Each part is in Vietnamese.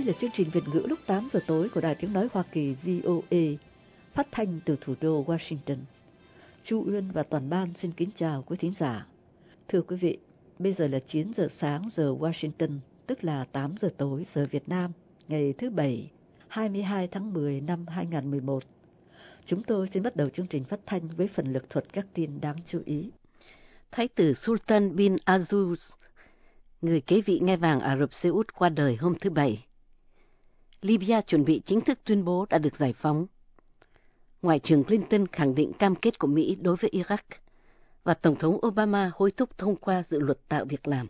là chương trình Việt ngữ lúc 8 giờ tối của Đài Tiếng Nói Hoa Kỳ VOA, phát thanh từ thủ đô Washington. Chu Uyên và toàn ban xin kính chào quý thính giả. Thưa quý vị, bây giờ là 9 giờ sáng giờ Washington, tức là 8 giờ tối giờ Việt Nam, ngày thứ Bảy, 22 tháng 10 năm 2011. Chúng tôi xin bắt đầu chương trình phát thanh với phần lược thuật các tin đáng chú ý. Thái tử Sultan bin Azuz, người kế vị ngai vàng Ả Rập Xê Út qua đời hôm thứ Bảy. Libya chuẩn bị chính thức tuyên bố đã được giải phóng. Ngoại trưởng Clinton khẳng định cam kết của Mỹ đối với Iraq. Và Tổng thống Obama hối thúc thông qua dự luật tạo việc làm.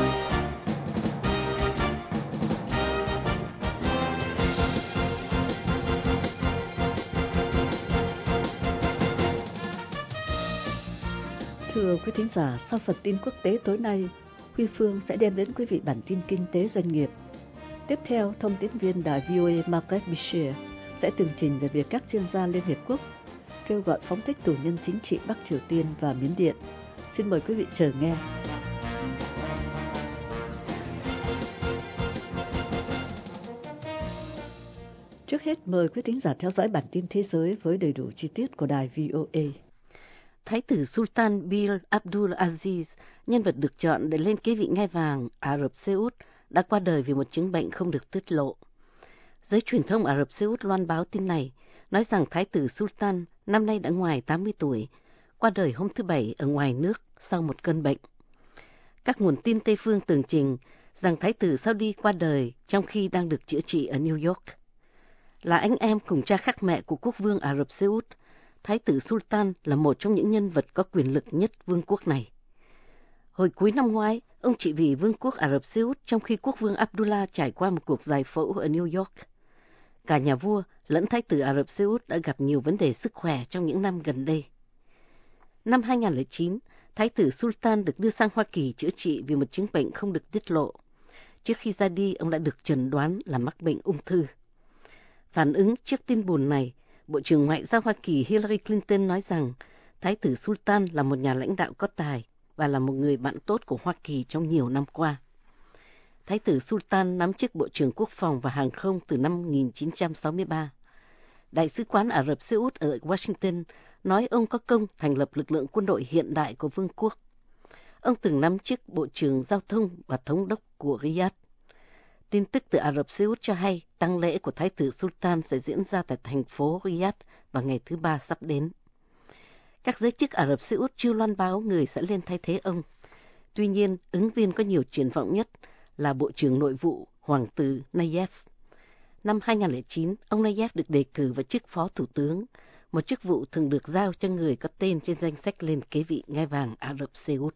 Thưa quý thính giả, sau phần tin quốc tế tối nay, Huy Phương sẽ đem đến quý vị bản tin kinh tế doanh nghiệp. Tiếp theo, thông tín viên đài VOA Margaret Michel sẽ tường trình về việc các chuyên gia Liên Hiệp Quốc kêu gọi phóng thích tù nhân chính trị Bắc Triều Tiên và Miến Điện. Xin mời quý vị chờ nghe. Trước hết, mời quý thính giả theo dõi bản tin thế giới với đầy đủ chi tiết của đài VOA. Thái tử Sultan bin Abdul Aziz, nhân vật được chọn để lên kế vị ngai vàng Ả Rập Xê Út, đã qua đời vì một chứng bệnh không được tiết lộ. Giới truyền thông Ả Rập Xê Út loan báo tin này, nói rằng Thái tử Sultan năm nay đã ngoài 80 tuổi, qua đời hôm thứ Bảy ở ngoài nước sau một cơn bệnh. Các nguồn tin Tây phương tường trình rằng Thái tử Saudi qua đời trong khi đang được chữa trị ở New York. Là anh em cùng cha khác mẹ của quốc vương Ả Rập Xê Út, Thái tử Sultan là một trong những nhân vật có quyền lực nhất vương quốc này. Hồi cuối năm ngoái, ông trị vì vương quốc Ả Rập Xê Út trong khi quốc vương Abdullah trải qua một cuộc giải phẫu ở New York. Cả nhà vua lẫn Thái tử Ả Rập Xê Út đã gặp nhiều vấn đề sức khỏe trong những năm gần đây. Năm 2009, Thái tử Sultan được đưa sang Hoa Kỳ chữa trị vì một chứng bệnh không được tiết lộ. Trước khi ra đi, ông đã được chẩn đoán là mắc bệnh ung thư. Phản ứng trước tin buồn này, Bộ trưởng Ngoại giao Hoa Kỳ Hillary Clinton nói rằng Thái tử Sultan là một nhà lãnh đạo có tài và là một người bạn tốt của Hoa Kỳ trong nhiều năm qua. Thái tử Sultan nắm chức Bộ trưởng Quốc phòng và Hàng không từ năm 1963. Đại sứ quán Ả Rập Xê Út ở Washington nói ông có công thành lập lực lượng quân đội hiện đại của vương quốc. Ông từng nắm chức Bộ trưởng Giao thông và Thống đốc của Riyadh. Tin tức từ Ả Rập Xê Út cho hay tang lễ của Thái tử Sultan sẽ diễn ra tại thành phố Riyadh vào ngày thứ Ba sắp đến. Các giới chức Ả Rập Xê Út chưa loan báo người sẽ lên thay thế ông. Tuy nhiên, ứng viên có nhiều triển vọng nhất là Bộ trưởng Nội vụ Hoàng tử Nayef. Năm 2009, ông Nayef được đề cử vào chức Phó Thủ tướng, một chức vụ thường được giao cho người có tên trên danh sách lên kế vị ngai vàng Ả Rập Xê Út.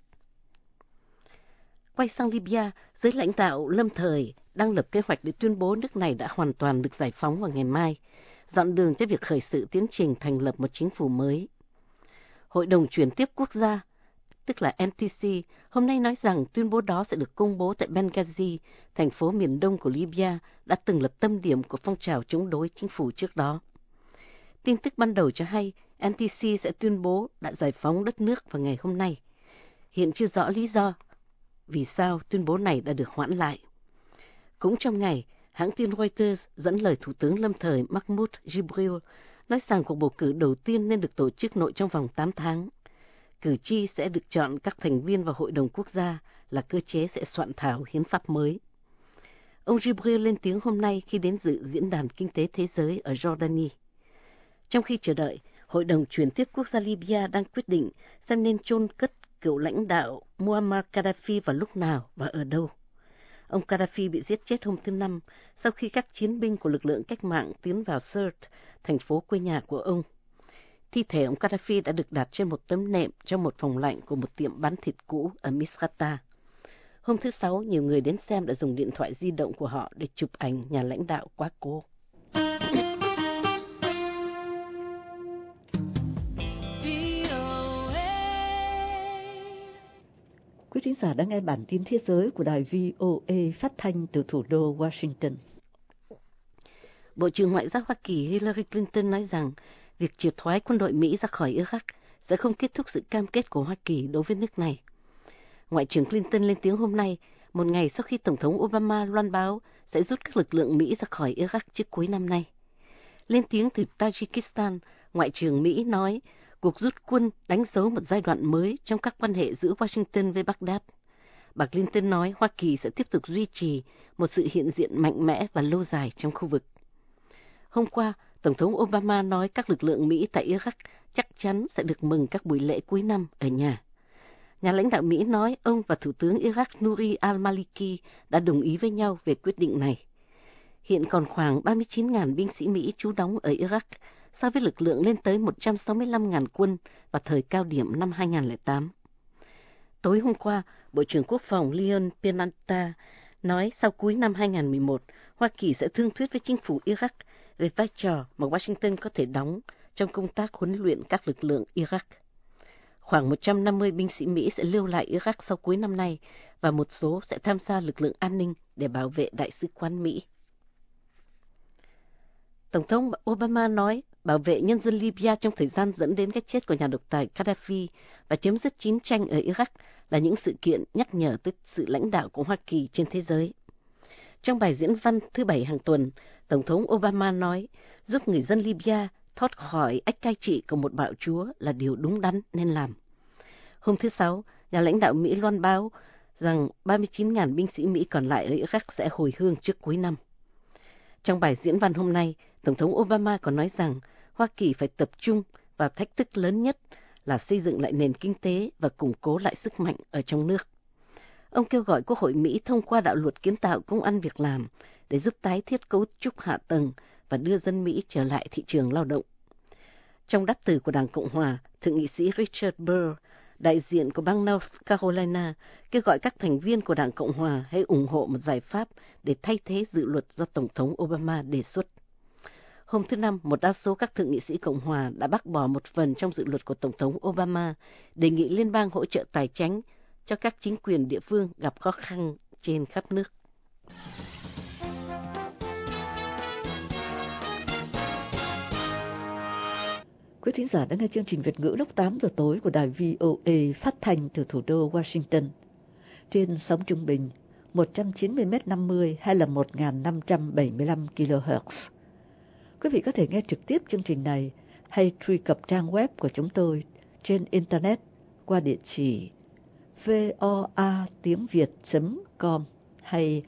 Quay sang Libya, giới lãnh đạo lâm thời đang lập kế hoạch để tuyên bố nước này đã hoàn toàn được giải phóng vào ngày mai, dọn đường cho việc khởi sự tiến trình thành lập một chính phủ mới. Hội đồng chuyển tiếp quốc gia, tức là NTC, hôm nay nói rằng tuyên bố đó sẽ được công bố tại Benghazi, thành phố miền đông của Libya, đã từng là tâm điểm của phong trào chống đối chính phủ trước đó. Tin tức ban đầu cho hay NTC sẽ tuyên bố đã giải phóng đất nước vào ngày hôm nay. Hiện chưa rõ lý do vì sao tuyên bố này đã được hoãn lại. Cũng trong ngày, hãng tin Reuters dẫn lời Thủ tướng lâm thời Mahmoud Jibril nói rằng cuộc bầu cử đầu tiên nên được tổ chức nội trong vòng 8 tháng. Cử tri sẽ được chọn các thành viên vào Hội đồng Quốc gia, là cơ chế sẽ soạn thảo hiến pháp mới. Ông Jibril lên tiếng hôm nay khi đến dự Diễn đàn Kinh tế Thế giới ở Jordani. Trong khi chờ đợi, Hội đồng chuyển tiếp quốc gia Libya đang quyết định xem nên chôn cất cựu lãnh đạo Muammar Gaddafi vào lúc nào và ở đâu. Ông Gaddafi bị giết chết hôm thứ Năm sau khi các chiến binh của lực lượng cách mạng tiến vào Sirte, thành phố quê nhà của ông. Thi thể ông Gaddafi đã được đặt trên một tấm nệm trong một phòng lạnh của một tiệm bán thịt cũ ở Misrata. Hôm thứ Sáu, nhiều người đến xem đã dùng điện thoại di động của họ để chụp ảnh nhà lãnh đạo quá cố. Quý thính giả đang nghe bản tin thế giới của đài VOA phát thanh từ thủ đô Washington. Bộ trưởng Ngoại giao Hoa Kỳ Hillary Clinton nói rằng việc triệt thoái quân đội Mỹ ra khỏi Iraq sẽ không kết thúc sự cam kết của Hoa Kỳ đối với nước này. Ngoại trưởng Clinton lên tiếng hôm nay một ngày sau khi Tổng thống Obama loan báo sẽ rút các lực lượng Mỹ ra khỏi Iraq trước cuối năm nay. Lên tiếng từ Tajikistan, Ngoại trưởng Mỹ nói cuộc rút quân đánh dấu một giai đoạn mới trong các quan hệ giữa Washington với Baghdad. Bà Clinton nói Hoa Kỳ sẽ tiếp tục duy trì một sự hiện diện mạnh mẽ và lâu dài trong khu vực. Hôm qua, Tổng thống Obama nói các lực lượng Mỹ tại Iraq chắc chắn sẽ được mừng các buổi lễ cuối năm ở nhà. Nhà lãnh đạo Mỹ nói ông và Thủ tướng Iraq Nouri al-Maliki đã đồng ý với nhau về quyết định này. Hiện còn khoảng 39.000 binh sĩ Mỹ trú đóng ở Iraq, so với lực lượng lên tới 165.000 quân vào thời cao điểm năm 2008. Tối hôm qua, Bộ trưởng Quốc phòng Leon Panetta nói sau cuối năm 2011, Hoa Kỳ sẽ thương thuyết với chính phủ Iraq về vai trò mà Washington có thể đóng trong công tác huấn luyện các lực lượng Iraq. Khoảng 150 binh sĩ Mỹ sẽ lưu lại Iraq sau cuối năm nay và một số sẽ tham gia lực lượng an ninh để bảo vệ đại sứ quán Mỹ. Tổng thống Obama nói bảo vệ nhân dân Libya trong thời gian dẫn đến cái chết của nhà độc tài Gaddafi và chấm dứt chiến tranh ở Iraq là những sự kiện nhắc nhở tới sự lãnh đạo của Hoa Kỳ trên thế giới. Trong bài diễn văn thứ Bảy hàng tuần, Tổng thống Obama nói giúp người dân Libya thoát khỏi ách cai trị của một bạo chúa là điều đúng đắn nên làm. Hôm thứ Sáu, nhà lãnh đạo Mỹ loan báo rằng 39.000 binh sĩ Mỹ còn lại ở Iraq sẽ hồi hương trước cuối năm. Trong bài diễn văn hôm nay, Tổng thống Obama còn nói rằng Hoa Kỳ phải tập trung vào thách thức lớn nhất là xây dựng lại nền kinh tế và củng cố lại sức mạnh ở trong nước. Ông kêu gọi Quốc hội Mỹ thông qua đạo luật kiến tạo công ăn việc làm để giúp tái thiết cấu trúc hạ tầng và đưa dân Mỹ trở lại thị trường lao động. Trong đáp từ của Đảng Cộng Hòa, Thượng nghị sĩ Richard Burr, đại diện của bang North Carolina, kêu gọi các thành viên của Đảng Cộng Hòa hãy ủng hộ một giải pháp để thay thế dự luật do Tổng thống Obama đề xuất. Hôm thứ Năm, một đa số các thượng nghị sĩ Cộng Hòa đã bác bỏ một phần trong dự luật của Tổng thống Obama đề nghị liên bang hỗ trợ tài chính cho các chính quyền địa phương gặp khó khăn trên khắp nước. Quý thính giả đã nghe chương trình Việt ngữ lúc 8 giờ tối của đài VOA phát thanh từ thủ đô Washington. Trên sóng trung bình 190m50 hay là 1575 kHz. Quý vị có thể nghe trực tiếp chương trình này hay truy cập trang web của chúng tôi trên Internet qua địa chỉ voatiếngviet.com hay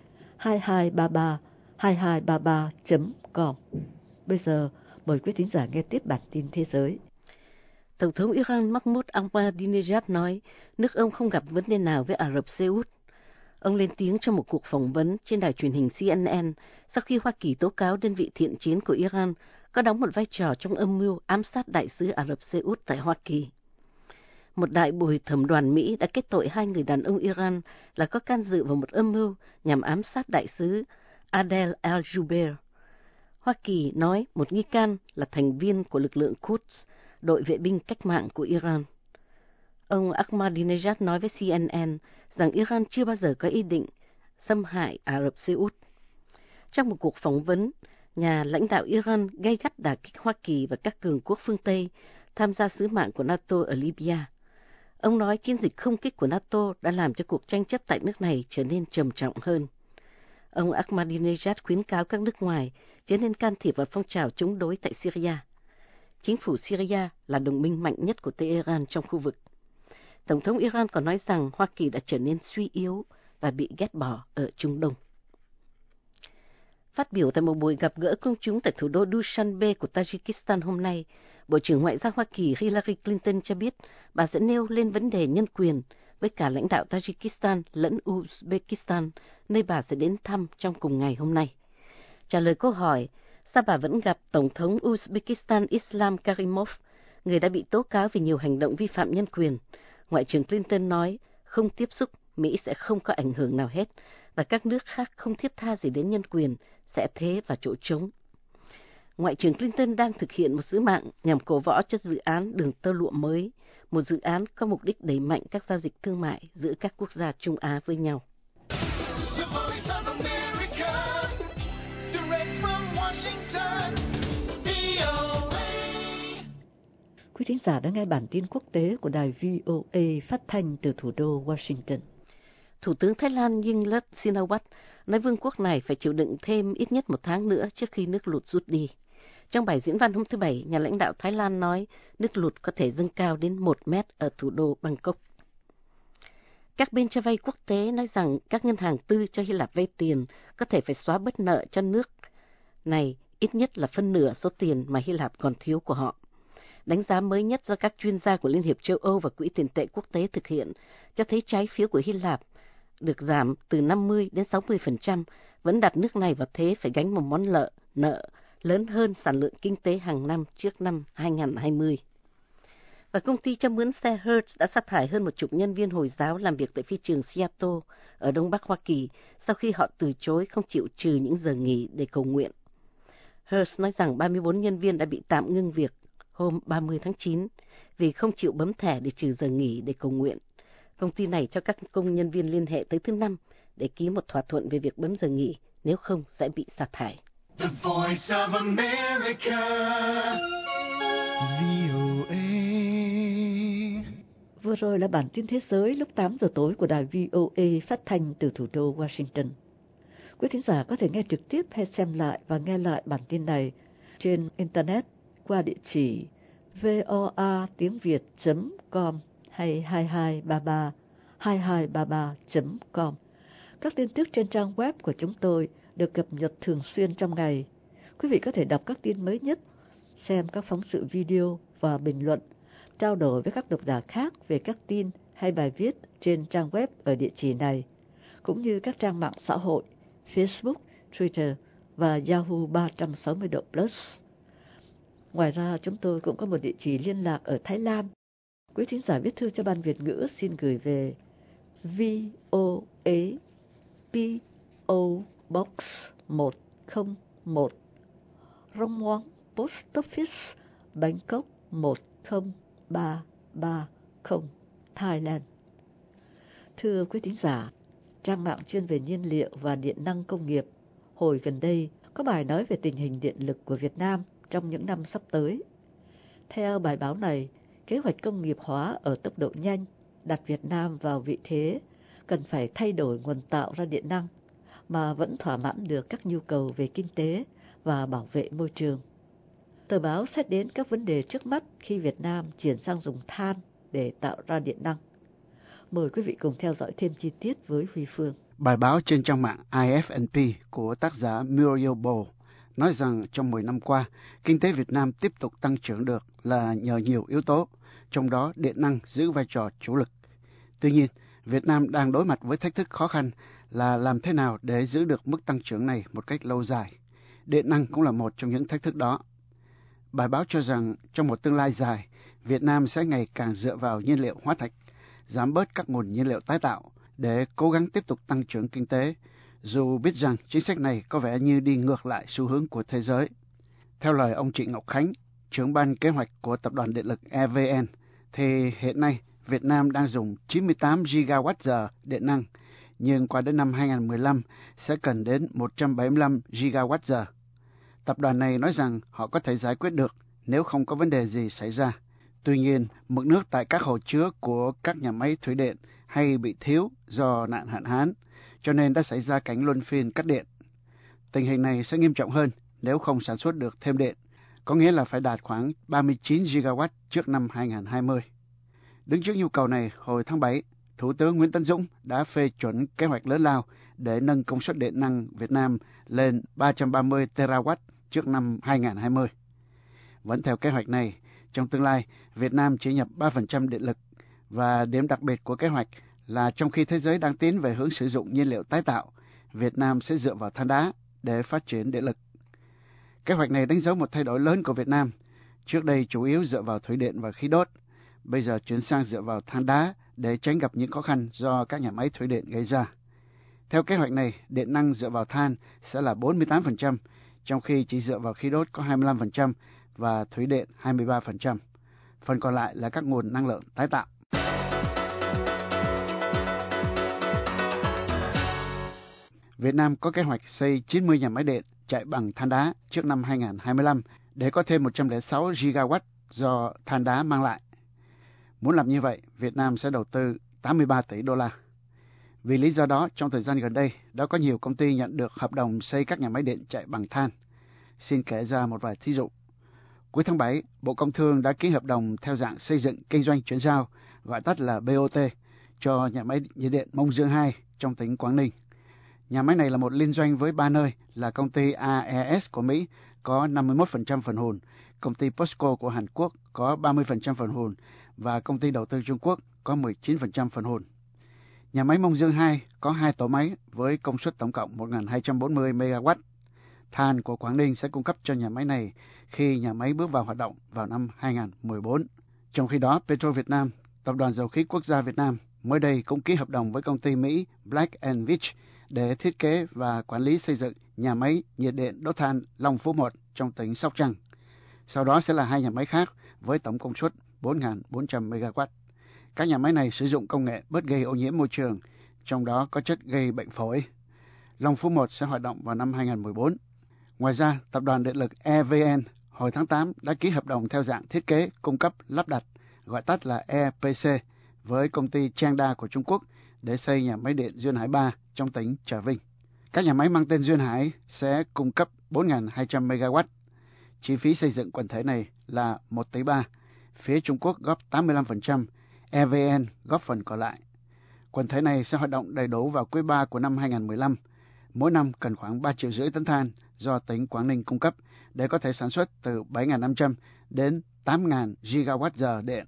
2233 com. Bây giờ, mời quý thính giả nghe tiếp bản tin thế giới. Tổng thống Iran Mahmoud Ahmadinejad nói nước ông không gặp vấn đề nào với Ả Rập Xê Út. Ông lên tiếng trong một cuộc phỏng vấn trên đài truyền hình CNN sau khi Hoa Kỳ tố cáo đơn vị thiện chiến của Iran có đóng một vai trò trong âm mưu ám sát đại sứ Ả Rập Xê Út tại Hoa Kỳ. Một đại bồi thẩm đoàn Mỹ đã kết tội 2 người đàn ông Iran là có can dự vào một âm mưu nhằm ám sát đại sứ Adel al-Jubeir. Hoa Kỳ nói một nghi can là thành viên của lực lượng Quds, đội vệ binh cách mạng của Iran. Ông Ahmadinejad nói với CNN rằng Iran chưa bao giờ có ý định xâm hại Ả Rập Xê Út. Trong một cuộc phỏng vấn, nhà lãnh đạo Iran gay gắt đả kích Hoa Kỳ và các cường quốc phương Tây tham gia sứ mạng của NATO ở Libya. Ông nói chiến dịch không kích của NATO đã làm cho cuộc tranh chấp tại nước này trở nên trầm trọng hơn. Ông Ahmadinejad khuyến cáo các nước ngoài chớ nên can thiệp vào phong trào chống đối tại Syria. Chính phủ Syria là đồng minh mạnh nhất của Tehran trong khu vực. Tổng thống Iran còn nói rằng Hoa Kỳ đã trở nên suy yếu và bị ghét bỏ ở Trung Đông. Phát biểu tại một buổi gặp gỡ công chúng tại thủ đô Dushanbe của Tajikistan hôm nay, Bộ trưởng Ngoại giao Hoa Kỳ Hillary Clinton cho biết bà sẽ nêu lên vấn đề nhân quyền với cả lãnh đạo Tajikistan lẫn Uzbekistan, nơi bà sẽ đến thăm trong cùng ngày hôm nay. Trả lời câu hỏi, sao bà vẫn gặp Tổng thống Uzbekistan Islam Karimov, người đã bị tố cáo vì nhiều hành động vi phạm nhân quyền, Ngoại trưởng Clinton nói không tiếp xúc, Mỹ sẽ không có ảnh hưởng nào hết, và các nước khác không thiết tha gì đến nhân quyền sẽ thế vào chỗ trống. Ngoại trưởng Clinton đang thực hiện một sứ mạng nhằm cổ võ cho dự án đường tơ lụa mới, một dự án có mục đích đẩy mạnh các giao dịch thương mại giữa các quốc gia Trung Á với nhau. Quý thính giả đã nghe bản tin quốc tế của đài VOA phát thanh từ thủ đô Washington. Thủ tướng Thái Lan Yingluck Shinawatra nói vương quốc này phải chịu đựng thêm ít nhất 1 tháng nữa trước khi nước lụt rút đi. Trong bài diễn văn hôm thứ Bảy, nhà lãnh đạo Thái Lan nói nước lụt có thể dâng cao đến 1 mét ở thủ đô Bangkok. Các bên cho vay quốc tế nói rằng các ngân hàng tư cho Hy Lạp vay tiền có thể phải xóa bớt nợ cho nước này, ít nhất là phân nửa số tiền mà Hy Lạp còn thiếu của họ. Đánh giá mới nhất do các chuyên gia của Liên hiệp châu Âu và Quỹ tiền tệ quốc tế thực hiện cho thấy trái phiếu của Hy Lạp được giảm từ 50 đến 60%, vẫn đặt nước này vào thế phải gánh một món nợ lớn hơn sản lượng kinh tế hàng năm trước năm 2020. Và công ty cho mướn xe Hertz đã sa thải hơn 10 nhân viên Hồi giáo làm việc tại phi trường Seattle ở Đông Bắc Hoa Kỳ sau khi họ từ chối không chịu trừ những giờ nghỉ để cầu nguyện. Hertz nói rằng 34 nhân viên đã bị tạm ngưng việc hôm 30 tháng 9 vì không chịu bấm thẻ để trừ giờ nghỉ để cầu nguyện. Công ty này cho các công nhân viên liên hệ tới thứ Năm để ký một thỏa thuận về việc bấm giờ nghỉ, nếu không sẽ bị sa thải. The Voice of America, VOA. Vừa rồi là bản tin thế giới lúc 8 giờ tối của đài VOA phát thanh từ thủ đô Washington. Quý thính giả có thể nghe trực tiếp hay xem lại và nghe lại bản tin này trên Internet qua địa chỉ voatiengviet.com hay 2233.com. Các tin tức trên trang web của chúng tôi được cập nhật thường xuyên trong ngày. Quý vị có thể đọc các tin mới nhất, xem các phóng sự video và bình luận, trao đổi với các độc giả khác về các tin hay bài viết trên trang web ở địa chỉ này, cũng như các trang mạng xã hội Facebook, Twitter và Yahoo 360 độ Plus. Ngoài ra, chúng tôi cũng có một địa chỉ liên lạc ở Thái Lan. Quý thính giả viết thư cho Ban Việt ngữ xin gửi về VOA PO Box 101 Rong Ngoan Post Office Bangkok 10330 Thailand. Thưa quý thính giả, trang mạng chuyên về nhiên liệu và điện năng công nghiệp hồi gần đây có bài nói về tình hình điện lực của Việt Nam trong những năm sắp tới. Theo bài báo này, kế hoạch công nghiệp hóa ở tốc độ nhanh đặt Việt Nam vào vị thế cần phải thay đổi nguồn tạo ra điện năng mà vẫn thỏa mãn được các nhu cầu về kinh tế và bảo vệ môi trường. Tờ báo xét đến các vấn đề trước mắt khi Việt Nam chuyển sang dùng than để tạo ra điện năng. Mời quý vị cùng theo dõi thêm chi tiết với Huy Phương. Bài báo trên trang mạng IFNP của tác giả Muriel Bow nói rằng trong 10 năm qua, kinh tế Việt Nam tiếp tục tăng trưởng được là nhờ nhiều yếu tố, trong đó điện năng giữ vai trò chủ lực. Tuy nhiên, Việt Nam đang đối mặt với thách thức khó khăn là làm thế nào để giữ được mức tăng trưởng này một cách lâu dài. Điện năng cũng là một trong những thách thức đó. Bài báo cho rằng trong một tương lai dài, Việt Nam sẽ ngày càng dựa vào nhiên liệu hóa thạch, giảm bớt các nguồn nhiên liệu tái tạo để cố gắng tiếp tục tăng trưởng kinh tế, dù biết rằng chính sách này có vẻ như đi ngược lại xu hướng của thế giới. Theo lời ông Trịnh Ngọc Khánh, trưởng ban kế hoạch của Tập đoàn Điện lực EVN, thì hiện nay Việt Nam đang dùng 98 GWh điện năng, nhưng qua đến năm 2015 sẽ cần đến 175 GWh. Tập đoàn này nói rằng họ có thể giải quyết được nếu không có vấn đề gì xảy ra. Tuy nhiên, mực nước tại các hồ chứa của các nhà máy thủy điện hay bị thiếu do nạn hạn hán, cho nên đã xảy ra cảnh luân phiên cắt điện. Tình hình này sẽ nghiêm trọng hơn nếu không sản xuất được thêm điện, có nghĩa là phải đạt khoảng 39 GW trước năm 2020. Đứng trước nhu cầu này, hồi tháng 7, Thủ tướng Nguyễn Tấn Dũng đã phê chuẩn kế hoạch lớn lao để nâng công suất điện năng Việt Nam lên 330 terawatt trước năm 2020. Vẫn theo kế hoạch này, trong tương lai, Việt Nam chỉ nhập 3% điện lực, và điểm đặc biệt của kế hoạch là trong khi thế giới đang tiến về hướng sử dụng nhiên liệu tái tạo, Việt Nam sẽ dựa vào than đá để phát triển điện lực. Kế hoạch này đánh dấu một thay đổi lớn của Việt Nam. Trước đây chủ yếu dựa vào thủy điện và khí đốt, bây giờ chuyển sang dựa vào than đá để tránh gặp những khó khăn do các nhà máy thủy điện gây ra. Theo kế hoạch này, điện năng dựa vào than sẽ là 48%, trong khi chỉ dựa vào khí đốt có 25% và thủy điện 23%. Phần còn lại là các nguồn năng lượng tái tạo. Việt Nam có kế hoạch xây 90 nhà máy điện chạy bằng than đá trước năm 2025 để có thêm 106 gigawatt do than đá mang lại. Muốn làm như vậy, Việt Nam sẽ đầu tư 83 tỷ đô la. Vì lý do đó, trong thời gian gần đây, đã có nhiều công ty nhận được hợp đồng xây các nhà máy điện chạy bằng than. Xin kể ra một vài thí dụ. Cuối tháng 7, Bộ Công Thương đã ký hợp đồng theo dạng xây dựng kinh doanh chuyển giao, gọi tắt là BOT, cho nhà máy nhiệt điện Mông Dương 2 trong tỉnh Quảng Ninh. Nhà máy này là một liên doanh với 3 nơi là công ty AES của Mỹ có 51% phần hùn, công ty POSCO của Hàn Quốc có 30% phần hùn và công ty đầu tư Trung Quốc có 19% phần hùn. Nhà máy Mông Dương 2 có 2 tổ máy với công suất tổng cộng 1.240 MW. Than của Quảng Ninh sẽ cung cấp cho nhà máy này khi nhà máy bước vào hoạt động vào năm 2014. Trong khi đó, Petro Việt Nam, Tập đoàn Dầu khí Quốc gia Việt Nam, mới đây cũng ký hợp đồng với công ty Mỹ Black & Veatch để thiết kế và quản lý xây dựng nhà máy nhiệt điện đốt than Long Phú 1 trong tỉnh Sóc Trăng. Sau đó sẽ là 2 nhà máy khác với tổng công suất 4.400 MW. Các nhà máy này sử dụng công nghệ bớt gây ô nhiễm môi trường, trong đó có chất gây bệnh phổi. Long Phú 1 sẽ hoạt động vào năm 2014. Ngoài ra, Tập đoàn Điện lực EVN hồi tháng 8 đã ký hợp đồng theo dạng thiết kế, cung cấp, lắp đặt, gọi tắt là EPC, với công ty Changda của Trung Quốc để xây nhà máy điện Duyên Hải 3 trong tỉnh Trà Vinh. Các nhà máy mang tên Duyên Hải sẽ cung cấp 4.200 MW. Chi phí xây dựng quần thể này là 1,3 tỷ, phía Trung Quốc góp 85%, EVN góp phần còn lại. Quần thể này sẽ hoạt động đầy đủ vào quý 3 của năm 2015. Mỗi năm cần khoảng 3,5 triệu tấn than do tỉnh Quảng Ninh cung cấp để có thể sản xuất từ 7.500 đến 8.000 GWh điện.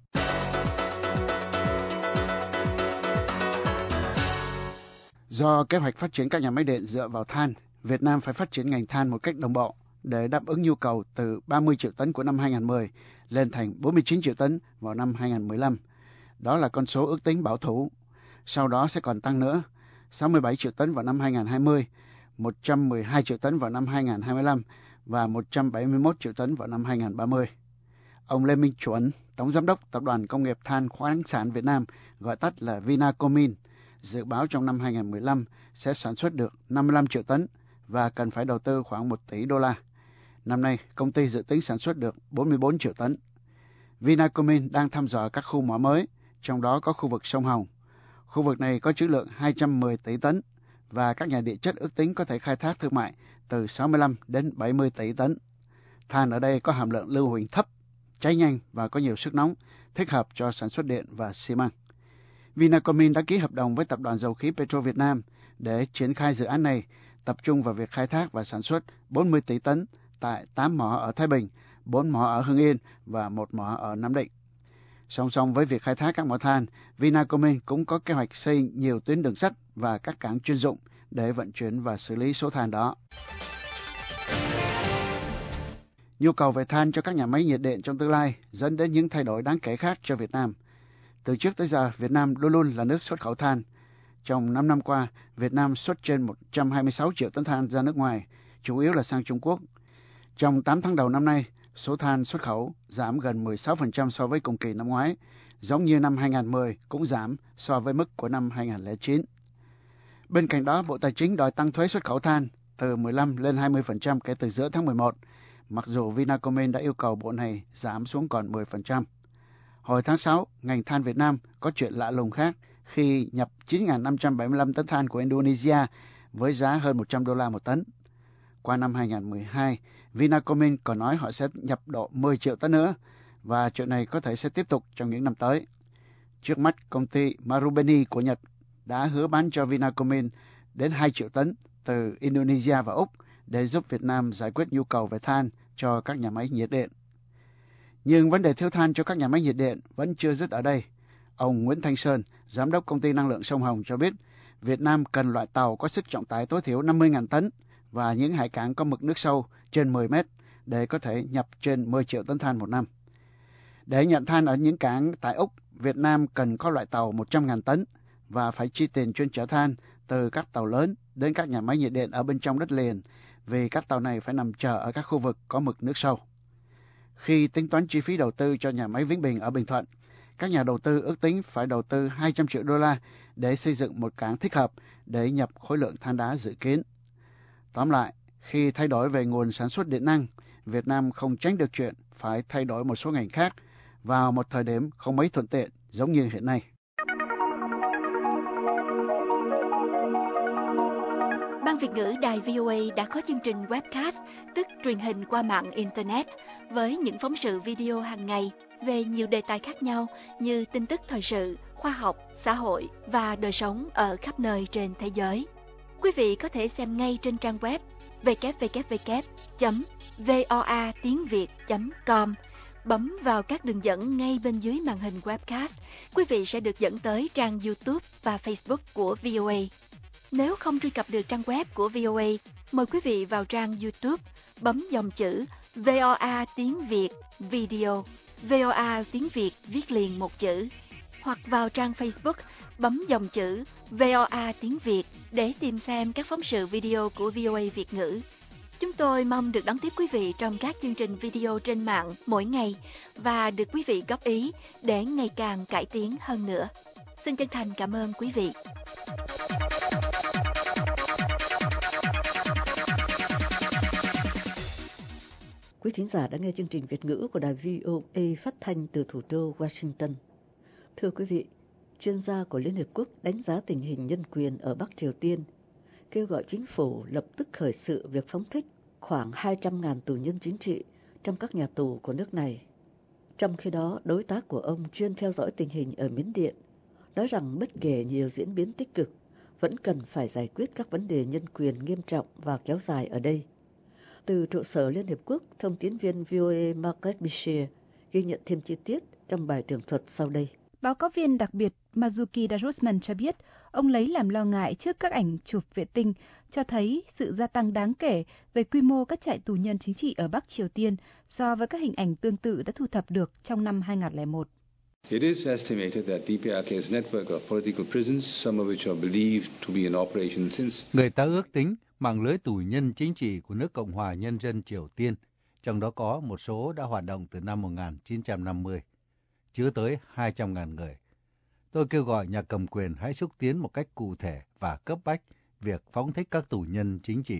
Do kế hoạch phát triển các nhà máy điện dựa vào than, Việt Nam phải phát triển ngành than một cách đồng bộ để đáp ứng nhu cầu từ 30 triệu tấn của năm 2010 lên thành 49 triệu tấn vào năm 2015. Đó là con số ước tính bảo thủ. Sau đó sẽ còn tăng nữa, 67 triệu tấn vào năm 2020, 112 triệu tấn vào năm 2025 và 171 triệu tấn vào năm 2030. Ông Lê Minh Chuẩn, Tổng Giám đốc Tập đoàn Công nghiệp Than khoáng sản Việt Nam, gọi tắt là Vinacomin, dự báo trong năm 2015 sẽ sản xuất được 55 triệu tấn và cần phải đầu tư khoảng 1 tỷ đô la. Năm nay, công ty dự tính sản xuất được 44 triệu tấn. Vinacomin đang thăm dò các khu mỏ mới, trong đó có khu vực sông Hồng. Khu vực này có trữ lượng 210 tỷ tấn và các nhà địa chất ước tính có thể khai thác thương mại từ 65 đến 70 tỷ tấn. Than ở đây có hàm lượng lưu huỳnh thấp, cháy nhanh và có nhiều sức nóng, thích hợp cho sản xuất điện và xi măng. Vinacomin đã ký hợp đồng với Tập đoàn Dầu khí Petro Việt Nam để triển khai dự án này, tập trung vào việc khai thác và sản xuất 40 tỷ tấn tại 8 mỏ ở Thái Bình, 4 mỏ ở Hưng Yên và 1 mỏ ở Nam Định. Song song với việc khai thác các mỏ than, Vinacomin cũng có kế hoạch xây nhiều tuyến đường sắt và các cảng chuyên dụng để vận chuyển và xử lý số than đó. Nhu cầu về than cho các nhà máy nhiệt điện trong tương lai dẫn đến những thay đổi đáng kể khác cho Việt Nam. Từ trước tới giờ, Việt Nam luôn luôn là nước xuất khẩu than. Trong 5 năm qua, Việt Nam xuất trên 126 triệu tấn than ra nước ngoài, chủ yếu là sang Trung Quốc. Trong 8 tháng đầu năm nay, số than xuất khẩu giảm gần 16% so với cùng kỳ năm ngoái, giống như năm 2010 cũng giảm so với mức của năm 2009. Bên cạnh đó, Bộ Tài chính đòi tăng thuế xuất khẩu than từ 15 lên 20% kể từ giữa tháng 11, mặc dù Vinacomin đã yêu cầu bộ này giảm xuống còn 10%. Hồi tháng 6, ngành than Việt Nam có chuyện lạ lùng khác khi nhập 9.575 tấn than của Indonesia với giá hơn 100 đô la một tấn. Qua năm 2012, Vinacomin còn nói họ sẽ nhập độ 10 triệu tấn nữa và chuyện này có thể sẽ tiếp tục trong những năm tới. Trước mắt, công ty Marubeni của Nhật đã hứa bán cho Vinacomin đến 2 triệu tấn từ Indonesia và Úc để giúp Việt Nam giải quyết nhu cầu về than cho các nhà máy nhiệt điện. Nhưng vấn đề thiếu than cho các nhà máy nhiệt điện vẫn chưa dứt ở đây. Ông Nguyễn Thanh Sơn, Giám đốc Công ty Năng lượng Sông Hồng cho biết, Việt Nam cần loại tàu có sức trọng tải tối thiểu 50.000 tấn và những hải cảng có mực nước sâu trên 10 mét để có thể nhập trên 10 triệu tấn than một năm. Để nhận than ở những cảng tại Úc, Việt Nam cần có loại tàu 100.000 tấn và phải chi tiền chuyên chở than từ các tàu lớn đến các nhà máy nhiệt điện ở bên trong đất liền, vì các tàu này phải nằm chờ ở các khu vực có mực nước sâu. Khi tính toán chi phí đầu tư cho nhà máy Vĩnh Bình ở Bình Thuận, các nhà đầu tư ước tính phải đầu tư 200 triệu đô la để xây dựng một cảng thích hợp để nhập khối lượng than đá dự kiến. Tóm lại, khi thay đổi về nguồn sản xuất điện năng, Việt Nam không tránh được chuyện phải thay đổi một số ngành khác vào một thời điểm không mấy thuận tiện giống như hiện nay. Việt ngữ đài VOA đã có chương trình webcast, tức truyền hình qua mạng Internet, với những phóng sự video hàng ngày về nhiều đề tài khác nhau như tin tức thời sự, khoa học, xã hội và đời sống ở khắp nơi trên thế giới. Quý vị có thể xem ngay trên trang web www.voatiengviet.com. Bấm vào các đường dẫn ngay bên dưới màn hình webcast, quý vị sẽ được dẫn tới trang YouTube và Facebook của VOA. Nếu không truy cập được trang web của VOA, mời quý vị vào trang YouTube, bấm dòng chữ VOA tiếng Việt Video, VOA tiếng Việt viết liền một chữ, hoặc vào trang Facebook, bấm dòng chữ VOA tiếng Việt để tìm xem các phóng sự video của VOA Việt ngữ. Chúng tôi mong được đón tiếp quý vị trong các chương trình video trên mạng mỗi ngày và được quý vị góp ý để ngày càng cải tiến hơn nữa. Xin chân thành cảm ơn quý vị. Quý thính giả đã nghe chương trình Việt ngữ của đài VOA phát thanh từ thủ đô Washington. Thưa quý vị, chuyên gia của Liên Hiệp Quốc đánh giá tình hình nhân quyền ở Bắc Triều Tiên, kêu gọi chính phủ lập tức khởi sự việc phóng thích khoảng 200.000 tù nhân chính trị trong các nhà tù của nước này. Trong khi đó, đối tác của ông chuyên theo dõi tình hình ở Miến Điện, nói rằng bất kể nhiều diễn biến tích cực, vẫn cần phải giải quyết các vấn đề nhân quyền nghiêm trọng và kéo dài ở đây. Từ trụ sở Liên Hiệp Quốc, thông tín viên VOA Margaret Bashir ghi nhận thêm chi tiết trong bài tường thuật sau đây. Báo cáo viên đặc biệt Mazuki Darusman cho biết, ông lấy làm lo ngại trước các ảnh chụp vệ tinh cho thấy sự gia tăng đáng kể về quy mô các trại tù nhân chính trị ở Bắc Triều Tiên so với các hình ảnh tương tự đã thu thập được trong năm 2001. It is estimated that DPRK's network of political prisons, some of which are believed to be in operation since. Người ta ước tính mạng lưới tù nhân chính trị của nước Cộng hòa Nhân dân Triều Tiên, trong đó có một số đã hoạt động từ năm 1950, chứa tới 200.000 người. Tôi kêu gọi nhà cầm quyền hãy xúc tiến một cách cụ thể và cấp bách việc phóng thích các tù nhân chính trị.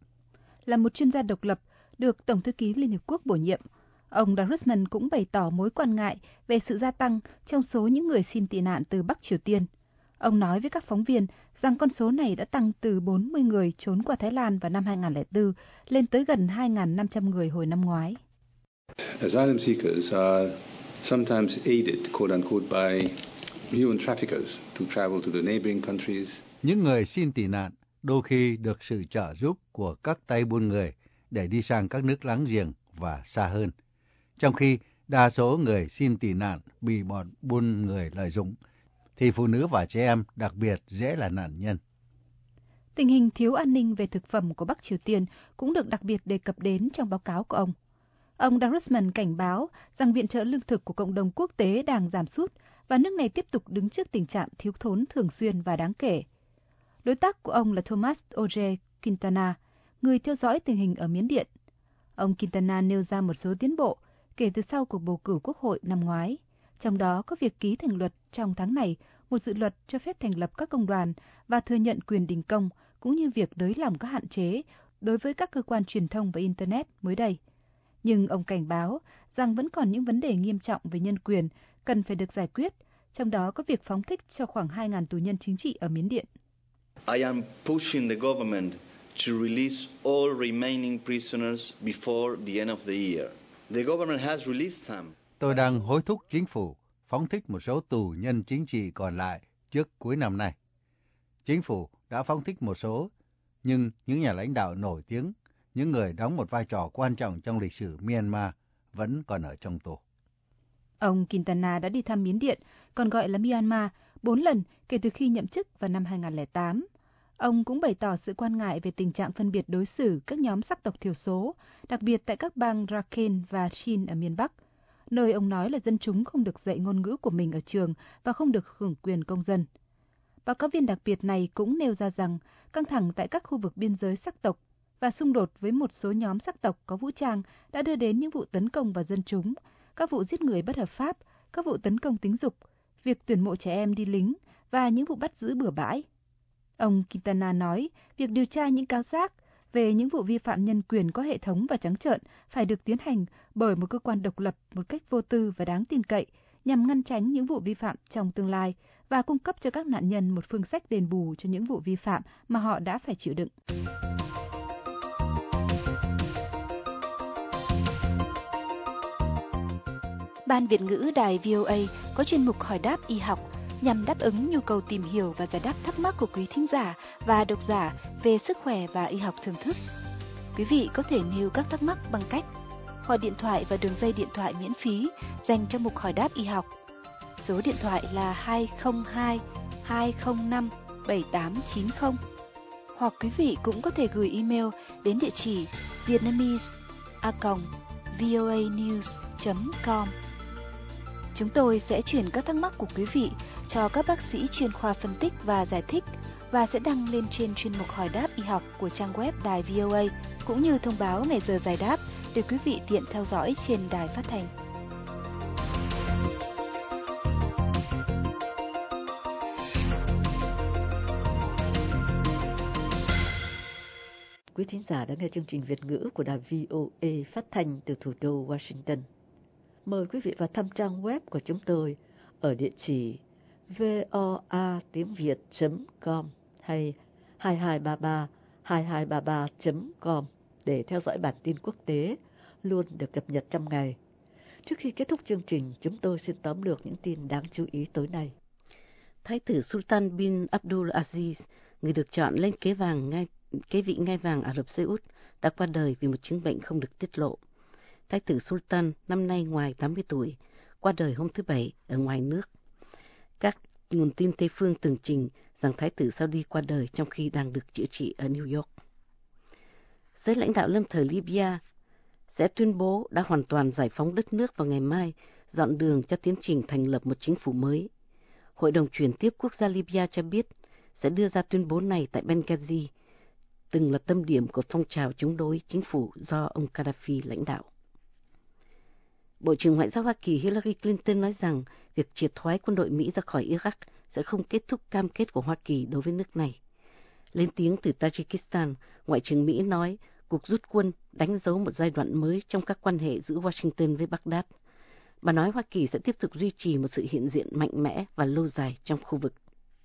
Là một chuyên gia độc lập được Tổng thư ký Liên Hiệp Quốc bổ nhiệm, ông Darusman cũng bày tỏ mối quan ngại về sự gia tăng trong số những người xin tị nạn từ Bắc Triều Tiên. Ông nói với các phóng viên rằng con số này đã tăng từ 40 người trốn qua Thái Lan vào năm 2004 lên tới gần 2.500 người hồi năm ngoái. Asylum seekers are sometimes aided, quote unquote, by human traffickers to travel to the neighboring countries. Những người xin tị nạn đôi khi được sự trợ giúp của các tay buôn người để đi sang các nước láng giềng và xa hơn. Trong khi đa số người xin tị nạn bị bọn buôn người lợi dụng, thì phụ nữ và trẻ em đặc biệt dễ là nạn nhân. Tình hình thiếu an ninh về thực phẩm của Bắc Triều Tiên cũng được đặc biệt đề cập đến trong báo cáo của ông. Ông Darusman cảnh báo rằng viện trợ lương thực của cộng đồng quốc tế đang giảm sút và nước này tiếp tục đứng trước tình trạng thiếu thốn thường xuyên và đáng kể. Đối tác của ông là Thomas Oje Quintana, người theo dõi tình hình ở Miến Điện. Ông Quintana nêu ra một số tiến bộ kể từ sau cuộc bầu cử quốc hội năm ngoái. Trong đó có việc ký thành luật trong tháng này, một dự luật cho phép thành lập các công đoàn và thừa nhận quyền đình công, cũng như việc nới lỏng các hạn chế đối với các cơ quan truyền thông và Internet mới đây. Nhưng ông cảnh báo rằng vẫn còn những vấn đề nghiêm trọng về nhân quyền cần phải được giải quyết, trong đó có việc phóng thích cho khoảng 2.000 tù nhân chính trị ở Miến Điện. I am pushing the government to release all remaining prisoners before the end of the year. The government has released some. Tôi đang hối thúc chính phủ phóng thích một số tù nhân chính trị còn lại trước cuối năm nay. Chính phủ đã phóng thích một số, nhưng những nhà lãnh đạo nổi tiếng, những người đóng một vai trò quan trọng trong lịch sử Myanmar vẫn còn ở trong tù. Ông Quintana đã đi thăm Miến Điện, còn gọi là Myanmar, 4 lần kể từ khi nhậm chức vào năm 2008. Ông cũng bày tỏ sự quan ngại về tình trạng phân biệt đối xử các nhóm sắc tộc thiểu số, đặc biệt tại các bang Rakhine và Chin ở miền Bắc, nơi ông nói là dân chúng không được dạy ngôn ngữ của mình ở trường và không được hưởng quyền công dân. Báo cáo viên đặc biệt này cũng nêu ra rằng căng thẳng tại các khu vực biên giới sắc tộc và xung đột với một số nhóm sắc tộc có vũ trang đã đưa đến những vụ tấn công vào dân chúng, các vụ giết người bất hợp pháp, các vụ tấn công tính dục, việc tuyển mộ trẻ em đi lính và những vụ bắt giữ bừa bãi. Ông Quintana nói việc điều tra những cáo giác về những vụ vi phạm nhân quyền có hệ thống và trắng trợn phải được tiến hành bởi một cơ quan độc lập một cách vô tư và đáng tin cậy, nhằm ngăn tránh những vụ vi phạm trong tương lai và cung cấp cho các nạn nhân một phương sách đền bù cho những vụ vi phạm mà họ đã phải chịu đựng. Ban Việt ngữ Đài VOA có chuyên mục hỏi đáp y học nhằm đáp ứng nhu cầu tìm hiểu và giải đáp thắc mắc của quý thính giả và độc giả về sức khỏe và y học thường thức. Quý vị có thể nêu các thắc mắc bằng cách gọi điện thoại và đường dây điện thoại miễn phí dành cho mục hỏi đáp y học. Số điện thoại là 202 205 7890. Hoặc quý vị cũng có thể gửi email đến địa chỉ vietnamese@voanews.com. Chúng tôi sẽ chuyển các thắc mắc của quý vị cho các bác sĩ chuyên khoa phân tích và giải thích và sẽ đăng lên trên chuyên mục hỏi đáp y học của trang web Đài VOA, cũng như thông báo ngày giờ giải đáp để quý vị tiện theo dõi trên đài phát thanh. Quý thính giả đã nghe chương trình Việt ngữ của Đài VOA phát thanh từ thủ đô Washington. Mời quý vị vào thăm trang web của chúng tôi ở địa chỉ voatiếngviet.com hay 2233-2233.com để theo dõi bản tin quốc tế luôn được cập nhật trong ngày. Trước khi kết thúc chương trình, chúng tôi xin tóm lược những tin đáng chú ý tối nay. Thái tử Sultan bin Abdul Aziz, người được chọn lên kế vị ngai vàng Ả Rập Xê Út, đã qua đời vì một chứng bệnh không được tiết lộ. Thái tử Sultan năm nay ngoài 80 tuổi, qua đời hôm thứ Bảy ở ngoài nước. Các nguồn tin Tây phương tường trình rằng Thái tử Saudi qua đời trong khi đang được chữa trị ở New York. Giới lãnh đạo lâm thời Libya sẽ tuyên bố đã hoàn toàn giải phóng đất nước vào ngày mai, dọn đường cho tiến trình thành lập một chính phủ mới. Hội đồng chuyển tiếp quốc gia Libya cho biết sẽ đưa ra tuyên bố này tại Benghazi, từng là tâm điểm của phong trào chống đối chính phủ do ông Gaddafi lãnh đạo. Bộ trưởng Ngoại giao Hoa Kỳ Hillary Clinton nói rằng việc triệt thoái quân đội Mỹ ra khỏi Iraq sẽ không kết thúc cam kết của Hoa Kỳ đối với nước này. Lên tiếng từ Tajikistan, Ngoại trưởng Mỹ nói cuộc rút quân đánh dấu một giai đoạn mới trong các quan hệ giữa Washington với Baghdad. Bà nói Hoa Kỳ sẽ tiếp tục duy trì một sự hiện diện mạnh mẽ và lâu dài trong khu vực.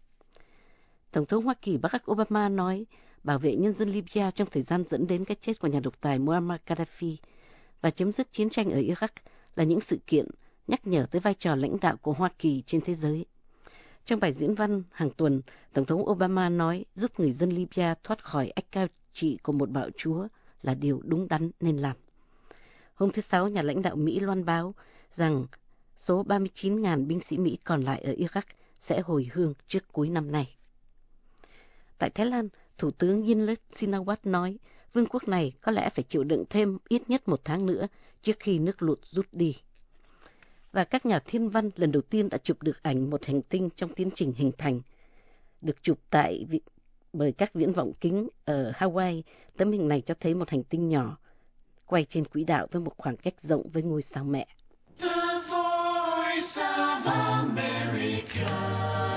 Tổng thống Hoa Kỳ Barack Obama nói bảo vệ nhân dân Libya trong thời gian dẫn đến cái chết của nhà độc tài Muammar Gaddafi và chấm dứt chiến tranh ở Iraq là những sự kiện nhắc nhở tới vai trò lãnh đạo của Hoa Kỳ trên thế giới. Trong bài diễn văn hàng tuần, Tổng thống Obama nói giúp người dân Libya thoát khỏi ách cai trị của một bạo chúa là điều đúng đắn nên làm. Hôm thứ Sáu, nhà lãnh đạo Mỹ loan báo rằng số 39.000 binh sĩ Mỹ còn lại ở Iraq sẽ hồi hương trước cuối năm nay. Tại Thái Lan, Thủ tướng Yingluck Shinawatra nói vương quốc này có lẽ phải chịu đựng thêm ít nhất 1 tháng nữa trước khi nước lụt rút đi. Và các nhà thiên văn lần đầu tiên đã chụp được ảnh một hành tinh trong tiến trình hình thành. Được chụp bởi các viễn vọng kính ở Hawaii, tấm hình này cho thấy một hành tinh nhỏ quay trên quỹ đạo với một khoảng cách rộng với ngôi sao mẹ. The Voice of America.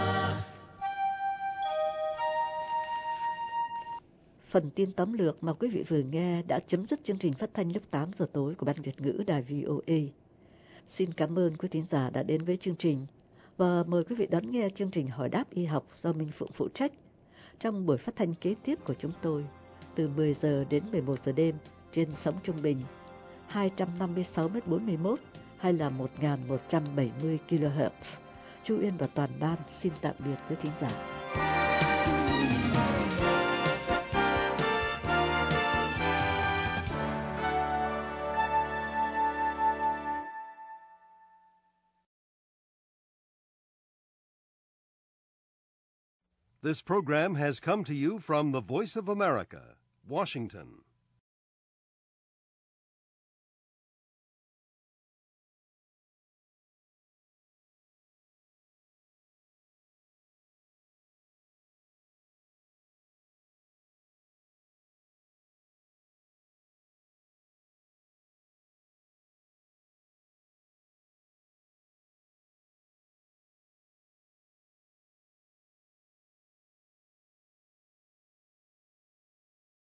Phần tin tóm lược mà quý vị vừa nghe đã chấm dứt chương trình phát thanh lúc 8 giờ tối của Ban Việt ngữ Đài VOA. Xin cảm ơn quý thính giả đã đến với chương trình và mời quý vị đón nghe chương trình hỏi đáp y học do Minh Phụng phụ trách trong buổi phát thanh kế tiếp của chúng tôi từ 10 giờ đến 11 giờ đêm trên sóng trung bình 256m41 hay là 1170 kHz. Chu Uyên và toàn ban xin tạm biệt với thính giả. This program has come to you from the Voice of America, Washington.